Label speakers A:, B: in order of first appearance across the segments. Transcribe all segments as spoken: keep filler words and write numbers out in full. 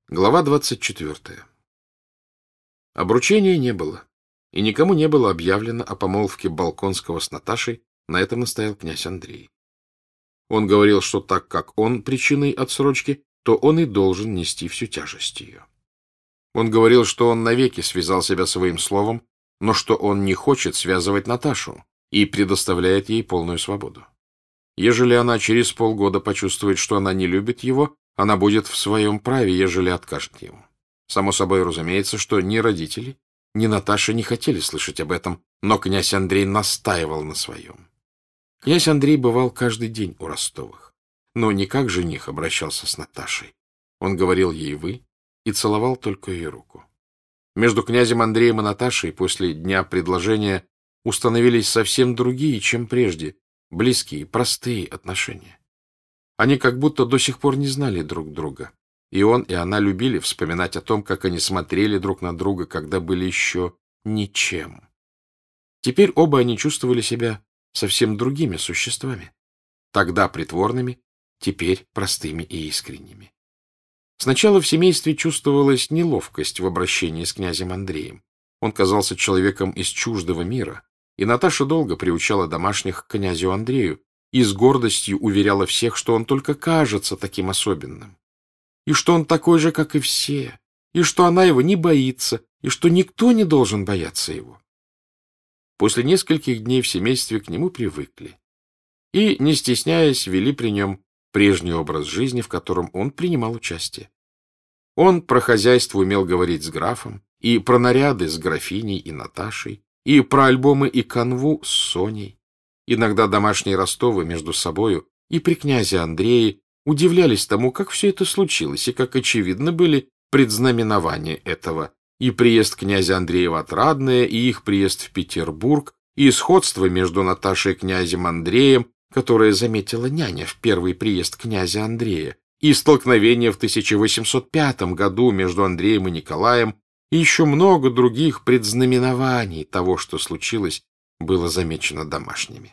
A: Глава двадцать четвертая. Обручения не было, и никому не было объявлено о помолвке Болконского с Наташей, на этом настоял князь Андрей. Он говорил, что так как он причиной отсрочки, то он и должен нести всю тяжесть ее. Он говорил, что он навеки связал себя своим словом, но что он не хочет связывать Наташу и предоставляет ей полную свободу. Ежели она через полгода почувствует, что она не любит его, она будет в своем праве, ежели откажет ему. Само собой разумеется, что ни родители, ни Наташа не хотели слышать об этом, но князь Андрей настаивал на своем. Князь Андрей бывал каждый день у Ростовых, но не как жених обращался с Наташей. Он говорил ей «вы» и целовал только ее руку. Между князем Андреем и Наташей после дня предложения установились совсем другие, чем прежде, близкие, простые отношения. Они как будто до сих пор не знали друг друга. И он, и она любили вспоминать о том, как они смотрели друг на друга, когда были еще ничем. Теперь оба они чувствовали себя совсем другими существами. Тогда притворными, теперь простыми и искренними. Сначала в семействе чувствовалась неловкость в обращении с князем Андреем. Он казался человеком из чуждого мира, и Наташа долго приучала домашних к князю Андрею, и с гордостью уверяла всех, что он только кажется таким особенным, и что он такой же, как и все, и что она его не боится, и что никто не должен бояться его. После нескольких дней в семействе к нему привыкли и, не стесняясь, вели при нем прежний образ жизни, в котором он принимал участие. Он про хозяйство умел говорить с графом, и про наряды с графиней и Наташей, и про альбомы и канву с Соней. Иногда домашние Ростовы между собою и при князе Андрее удивлялись тому, как все это случилось, и как очевидно были предзнаменования этого, и приезд князя Андрея в Отрадное, и их приезд в Петербург, и сходство между Наташей и князем Андреем, которое заметила няня в первый приезд князя Андрея, и столкновение в тысяча восемьсот пятом году между Андреем и Николаем, и еще много других предзнаменований того, что случилось, было замечено домашними.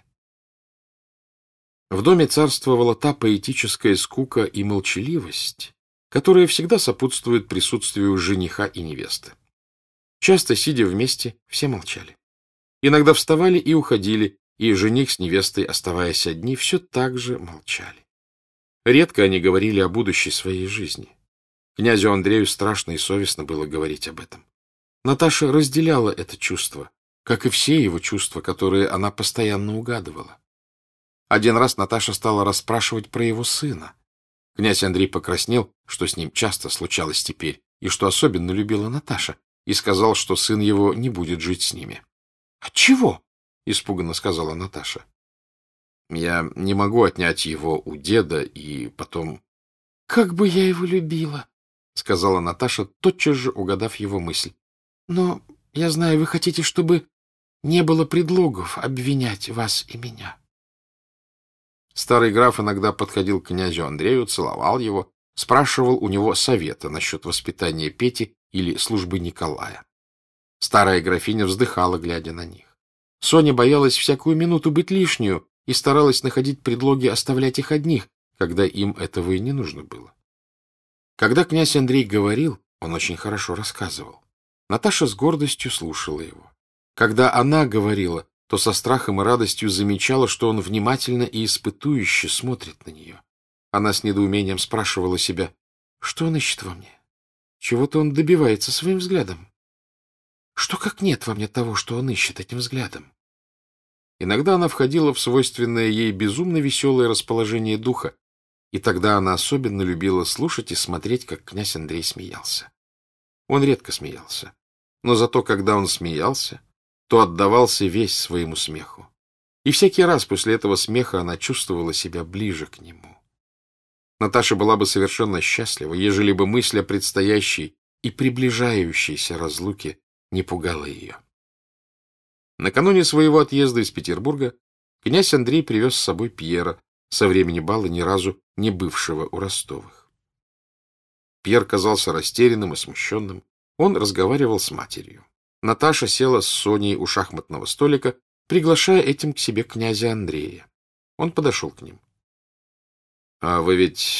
A: В доме царствовала та поэтическая скука и молчаливость, которая всегда сопутствует присутствию жениха и невесты. Часто, сидя вместе, все молчали. Иногда вставали и уходили, и жених с невестой, оставаясь одни, все так же молчали. Редко они говорили о будущей своей жизни. Князю Андрею страшно и совестно было говорить об этом. Наташа разделяла это чувство, как и все его чувства, которые она постоянно угадывала. Один раз Наташа стала расспрашивать про его сына. Князь Андрей покраснел, что с ним часто случалось теперь, и что особенно любила Наташа, и сказал, что сын его не будет жить с ними. — Отчего? — испуганно сказала Наташа. — Я не могу отнять его у деда, и потом... — Как бы я его любила! — сказала Наташа, тотчас же угадав его мысль. — Но, я знаю, вы хотите, чтобы не было предлогов обвинять вас и меня. Старый граф иногда подходил к князю Андрею, целовал его, спрашивал у него совета насчет воспитания Пети или службы Николая. Старая графиня вздыхала, глядя на них. Соня боялась всякую минуту быть лишнюю и старалась находить предлоги оставлять их одних, когда им этого и не нужно было. Когда князь Андрей говорил, он очень хорошо рассказывал. Наташа с гордостью слушала его. Когда она говорила, то со страхом и радостью замечала, что он внимательно и испытующе смотрит на нее. Она с недоумением спрашивала себя, что он ищет во мне? Чего-то он добивается своим взглядом. Что как нет во мне того, что он ищет этим взглядом? Иногда она входила в свойственное ей безумно веселое расположение духа, и тогда она особенно любила слушать и смотреть, как князь Андрей смеялся. Он редко смеялся, но зато, когда он смеялся, то отдавался весь своему смеху. И всякий раз после этого смеха она чувствовала себя ближе к нему. Наташа была бы совершенно счастлива, ежели бы мысль о предстоящей и приближающейся разлуке не пугала ее. Накануне своего отъезда из Петербурга князь Андрей привез с собой Пьера, со времени бала ни разу не бывшего у Ростовых. Пьер казался растерянным и смущенным. Он разговаривал с матерью. Наташа села с Соней у шахматного столика, приглашая этим к себе князя Андрея. Он подошел к ним. — А вы ведь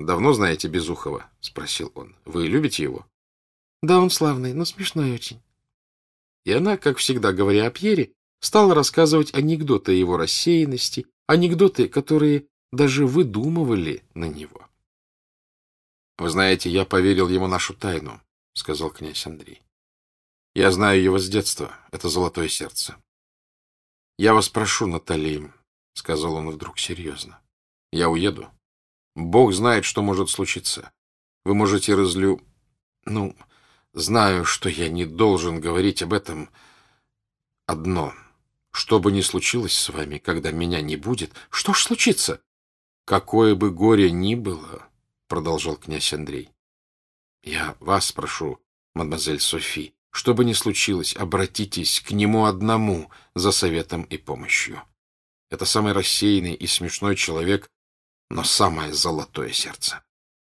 A: давно знаете Безухова? — спросил он. — Вы любите его? — Да, он славный, но смешной очень. И она, как всегда говоря о Пьере, стала рассказывать анекдоты о его рассеянности, анекдоты, которые даже выдумывали на него. — Вы знаете, я поверил ему нашу тайну, — сказал князь Андрей. — Я знаю его с детства, это золотое сердце. — Я вас прошу, Натали, — сказал он вдруг серьезно. — Я уеду. Бог знает, что может случиться. Вы можете разлю... Ну, знаю, что я не должен говорить об этом. Одно. Что бы ни случилось с вами, когда меня не будет... Что ж случится? Какое бы горе ни было, — продолжал князь Андрей. Я вас прошу, мадемуазель Софи, что бы ни случилось, обратитесь к нему одному за советом и помощью. Это самый рассеянный и смешной человек, но самое золотое сердце.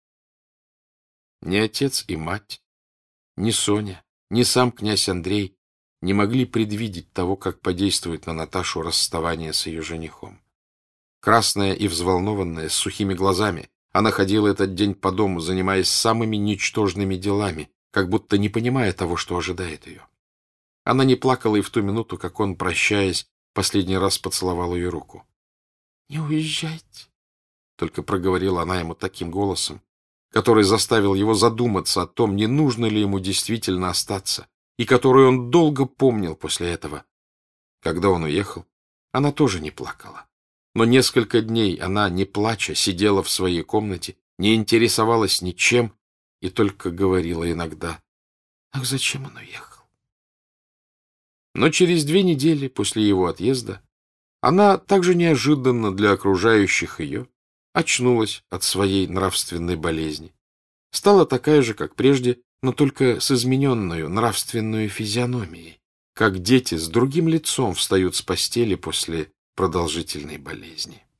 A: Ни отец и мать, ни Соня, ни сам князь Андрей не могли предвидеть того, как подействует на Наташу расставание с ее женихом. Красная и взволнованная, с сухими глазами, она ходила этот день по дому, занимаясь самыми ничтожными делами, как будто не понимая того, что ожидает ее. Она не плакала и в ту минуту, как он, прощаясь, последний раз поцеловал ее руку. — Не уезжайте, — только проговорила она ему таким голосом, который заставил его задуматься о том, не нужно ли ему действительно остаться, и который он долго помнил после этого. Когда он уехал, она тоже не плакала. Но несколько дней она, не плача, сидела в своей комнате, не интересовалась ничем и только говорила иногда: «Ах, зачем он уехал?» Но через две недели после его отъезда она также неожиданно для окружающих ее очнулась от своей нравственной болезни. Стала такая же, как прежде, но только с измененной нравственной физиономией, как дети с другим лицом встают с постели после продолжительной болезни.